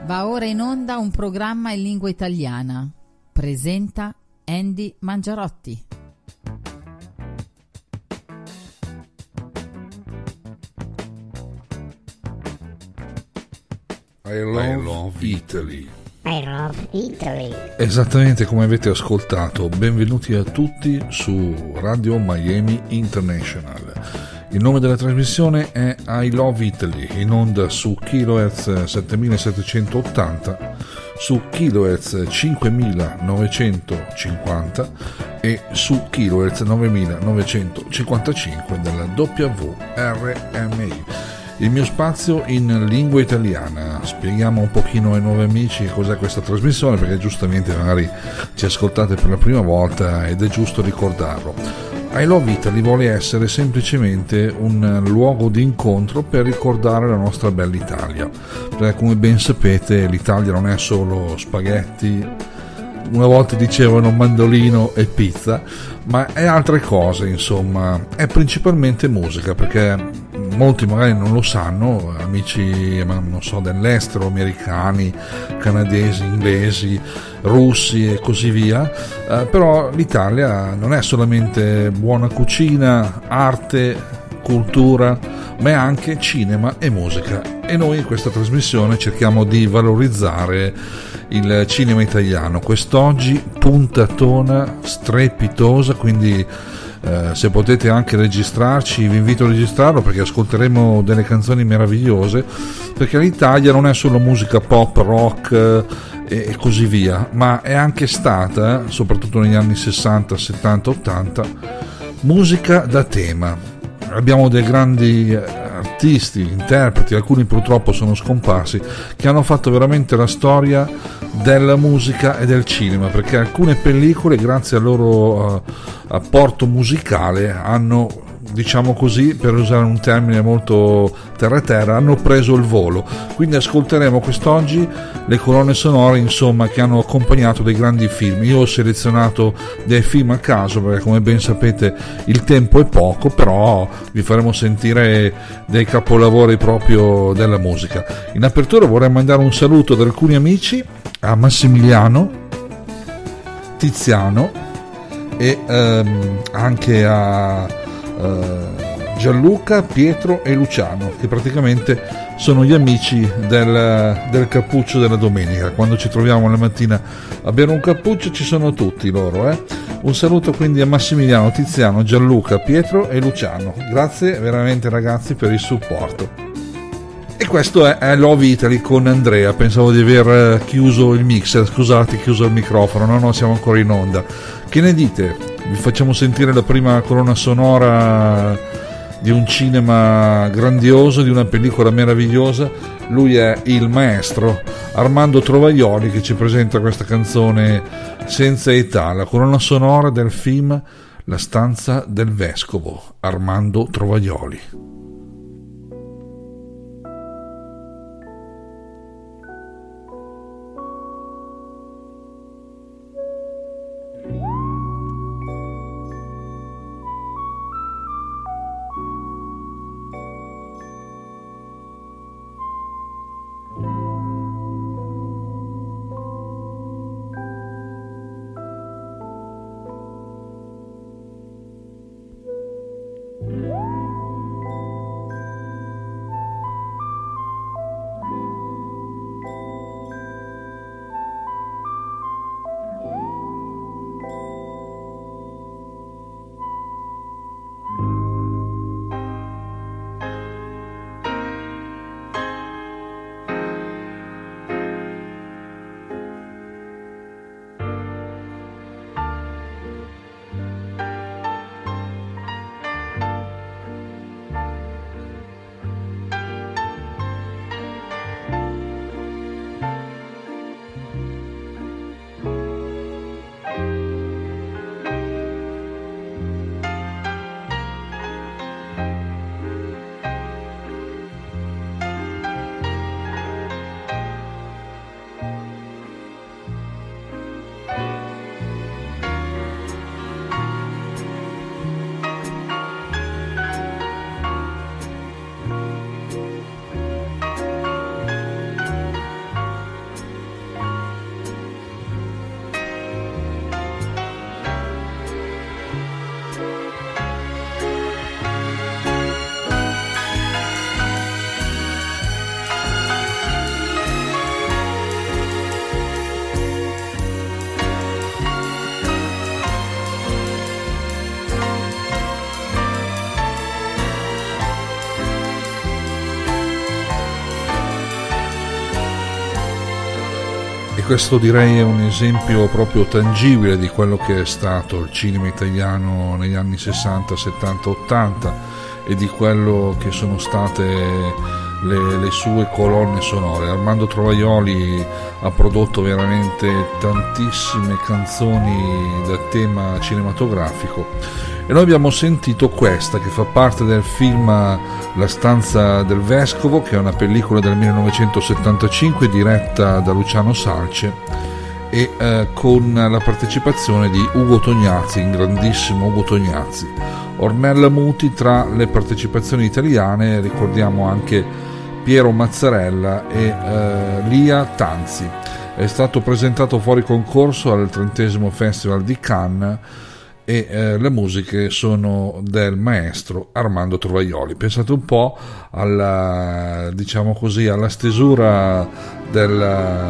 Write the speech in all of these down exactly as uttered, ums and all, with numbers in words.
Va ora in onda un programma in lingua italiana. Presenta Andy Mangiarotti. I love, I love Italy. I love Italy. Esattamente come avete ascoltato, benvenuti a tutti su Radio Miami International. Il nome della trasmissione è I Love Italy, in onda su kilohertz settemilasettecentottanta, su kilohertz cinquemilanovecentocinquanta e su kilohertz novemilanovecentocinquantacinque della W R M I. Il mio spazio in lingua italiana. Spieghiamo un pochino ai nuovi amici cos'è questa trasmissione, perché giustamente magari ci ascoltate per la prima volta ed è giusto ricordarlo. I Love Italy vuole essere semplicemente un luogo di incontro per ricordare la nostra bella Italia, perché come ben sapete l'Italia non è solo spaghetti, una volta dicevano mandolino e pizza, ma è altre cose, insomma, è principalmente musica, perché molti magari non lo sanno, amici non so dell'estero, americani, canadesi, inglesi, russi e così via, eh, però l'Italia non è solamente buona cucina, arte, cultura, ma è anche cinema e musica, e noi in questa trasmissione cerchiamo di valorizzare il cinema italiano. Quest'oggi puntatona strepitosa, quindi eh, se potete anche registrarci vi invito a registrarlo, perché ascolteremo delle canzoni meravigliose, perché l'Italia non è solo musica pop, rock eh, e così via, ma è anche stata, soprattutto negli anni sessanta, settanta, ottanta, musica da tema. Abbiamo dei grandi artisti, interpreti, alcuni purtroppo sono scomparsi, che hanno fatto veramente la storia della musica e del cinema, perché alcune pellicole, grazie al loro uh, apporto musicale, hanno, diciamo così, per usare un termine molto terra terra, hanno preso il volo. Quindi ascolteremo quest'oggi le colonne sonore, insomma, che hanno accompagnato dei grandi film. Io ho selezionato dei film a caso, perché come ben sapete il tempo è poco, però vi faremo sentire dei capolavori proprio della musica. In apertura vorrei mandare un saluto ad alcuni amici, a Massimiliano, Tiziano e ehm, anche a Uh, Gianluca, Pietro e Luciano, che praticamente sono gli amici del, del cappuccio della domenica. Quando ci troviamo la mattina a bere un cappuccio ci sono tutti loro, eh? Un saluto quindi a Massimiliano, Tiziano, Gianluca, Pietro e Luciano. Grazie veramente ragazzi per il supporto. E questo è, è Love Italy con Andrea. Pensavo di aver chiuso il mixer, scusate, chiuso il microfono. No, no, siamo ancora in onda. Che ne dite? Vi facciamo sentire la prima colonna sonora di un cinema grandioso, di una pellicola meravigliosa. Lui è il maestro Armando Trovaglioli, che ci presenta questa canzone senza età, la colonna sonora del film La stanza del vescovo, Armando Trovaglioli. questo direi è un esempio proprio tangibile di quello che è stato il cinema italiano negli anni sessanta, settanta, ottanta e di quello che sono state le, le sue colonne sonore. Armando Trovaioli ha prodotto veramente tantissime canzoni da tema cinematografico e noi abbiamo sentito questa che fa parte del film La stanza del vescovo, che è una pellicola del millenovecentosettantacinque diretta da Luciano Salce e eh, con la partecipazione di Ugo Tognazzi, il grandissimo Ugo Tognazzi. Ornella Muti tra le partecipazioni italiane, ricordiamo anche Piero Mazzarella e eh, Lia Tanzi. È stato presentato fuori concorso al trentesimo Festival di Cannes e eh, le musiche sono del maestro Armando Trovaioli. Pensate un po' alla, diciamo così, alla stesura del,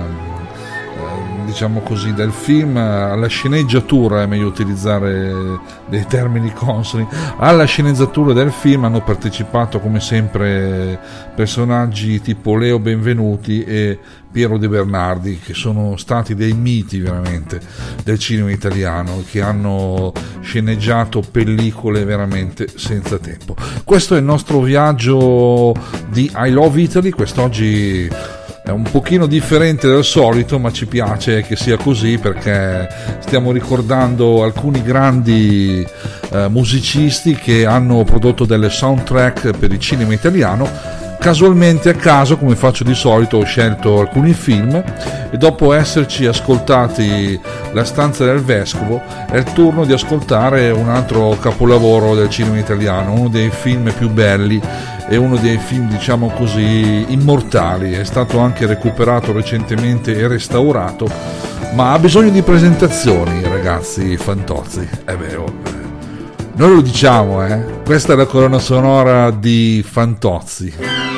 eh, diciamo così, del film, alla sceneggiatura, è meglio utilizzare dei termini consoni, alla sceneggiatura del film hanno partecipato come sempre personaggi tipo Leo Benvenuti e Piero De Bernardi, che sono stati dei miti veramente del cinema italiano, che hanno sceneggiato pellicole veramente senza tempo. Questo è il nostro viaggio di I Love Italy. Quest'oggi è un pochino differente dal solito, ma ci piace che sia così perché stiamo ricordando alcuni grandi eh, musicisti che hanno prodotto delle soundtrack per il cinema italiano. Casualmente, a caso, come faccio di solito, ho scelto alcuni film e dopo esserci ascoltati La stanza del vescovo è il turno di ascoltare un altro capolavoro del cinema italiano, uno dei film più belli e uno dei film, diciamo così, immortali. È stato anche recuperato recentemente e restaurato, ma ha bisogno di presentazioni, ragazzi Fantozzi. È vero, noi lo diciamo, eh. Questa è la colonna sonora di Fantozzi.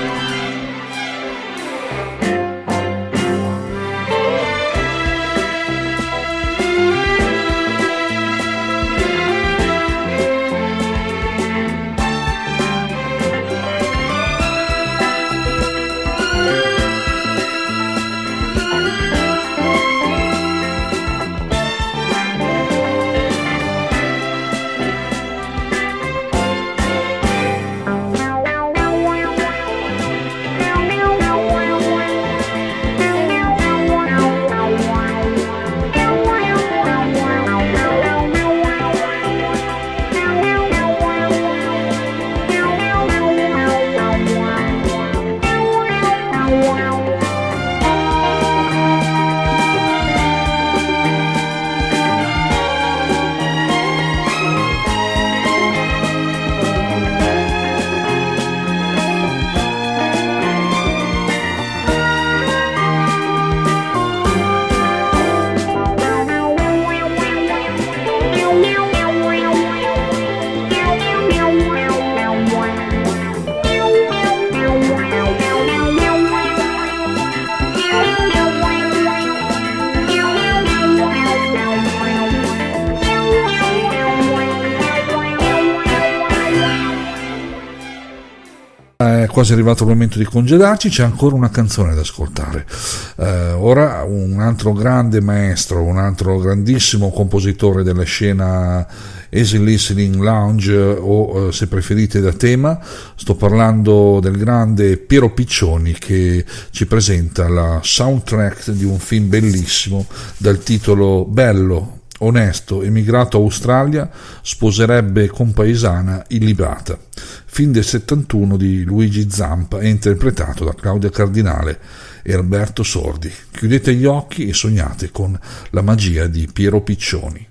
È quasi arrivato il momento di congedarci, c'è ancora una canzone da ascoltare. Eh, ora un altro grande maestro, un altro grandissimo compositore della scena Easy Listening Lounge o eh, se preferite da tema, sto parlando del grande Piero Piccioni, che ci presenta la soundtrack di un film bellissimo dal titolo Bello, onesto, emigrato a Australia, sposerebbe compaesana illiberata. Film del settantuno di Luigi Zampa e interpretato da Claudia Cardinale e Alberto Sordi. Chiudete gli occhi e sognate con la magia di Piero Piccioni.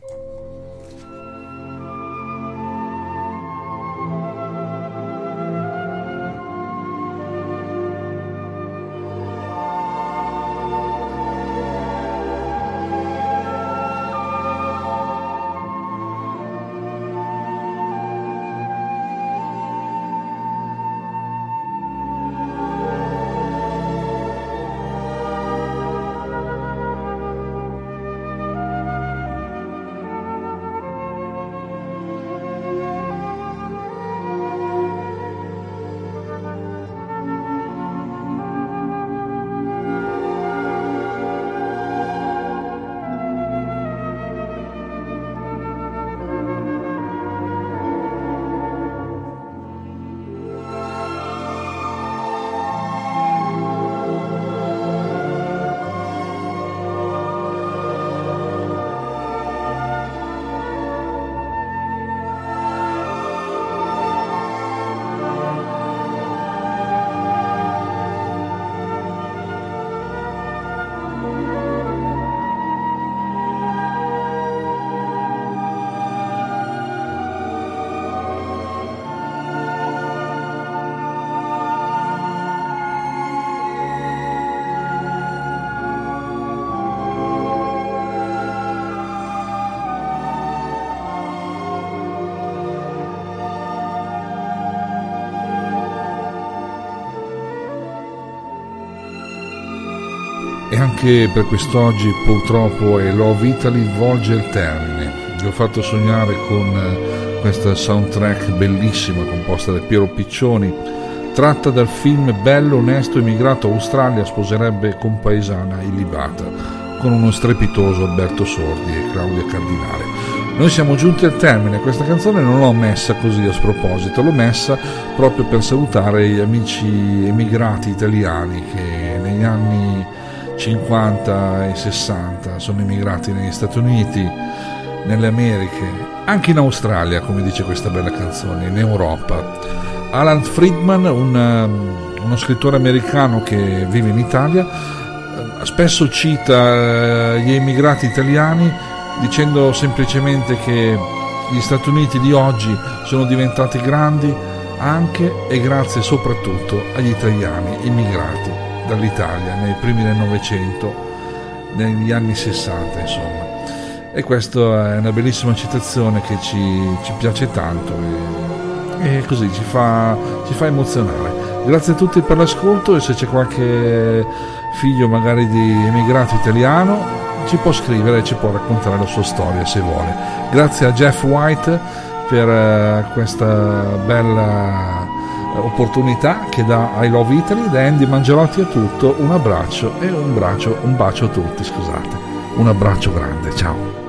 E anche per quest'oggi purtroppo è Love Italy volge il termine. Vi ho fatto sognare con questa soundtrack bellissima composta da Piero Piccioni, tratta dal film Bello, onesto, emigrato a Australia, sposerebbe compaesana illibata, con uno strepitoso Alberto Sordi e Claudia Cardinale. Noi siamo giunti al termine. Questa canzone non l'ho messa così a sproposito, l'ho messa proprio per salutare gli amici emigrati italiani che negli anni cinquanta e sessanta sono emigrati negli Stati Uniti, nelle Americhe, anche in Australia, come dice questa bella canzone, in Europa. Alan Friedman, un, uno scrittore americano che vive in Italia, spesso cita gli emigrati italiani dicendo semplicemente che gli Stati Uniti di oggi sono diventati grandi anche e grazie soprattutto agli italiani immigrati dall'Italia nei primi del Novecento, negli anni sessanta, insomma. E questa è una bellissima citazione che ci, ci piace tanto e, e così ci fa, ci fa emozionare. Grazie a tutti per l'ascolto, e se c'è qualche figlio magari di emigrato italiano ci può scrivere e ci può raccontare la sua storia se vuole. Grazie a Jeff White per questa bella opportunità che dà I Love Italy. Da Andy Mangelotti è tutto, un abbraccio e un bacio, un bacio a tutti, scusate, un abbraccio grande, ciao.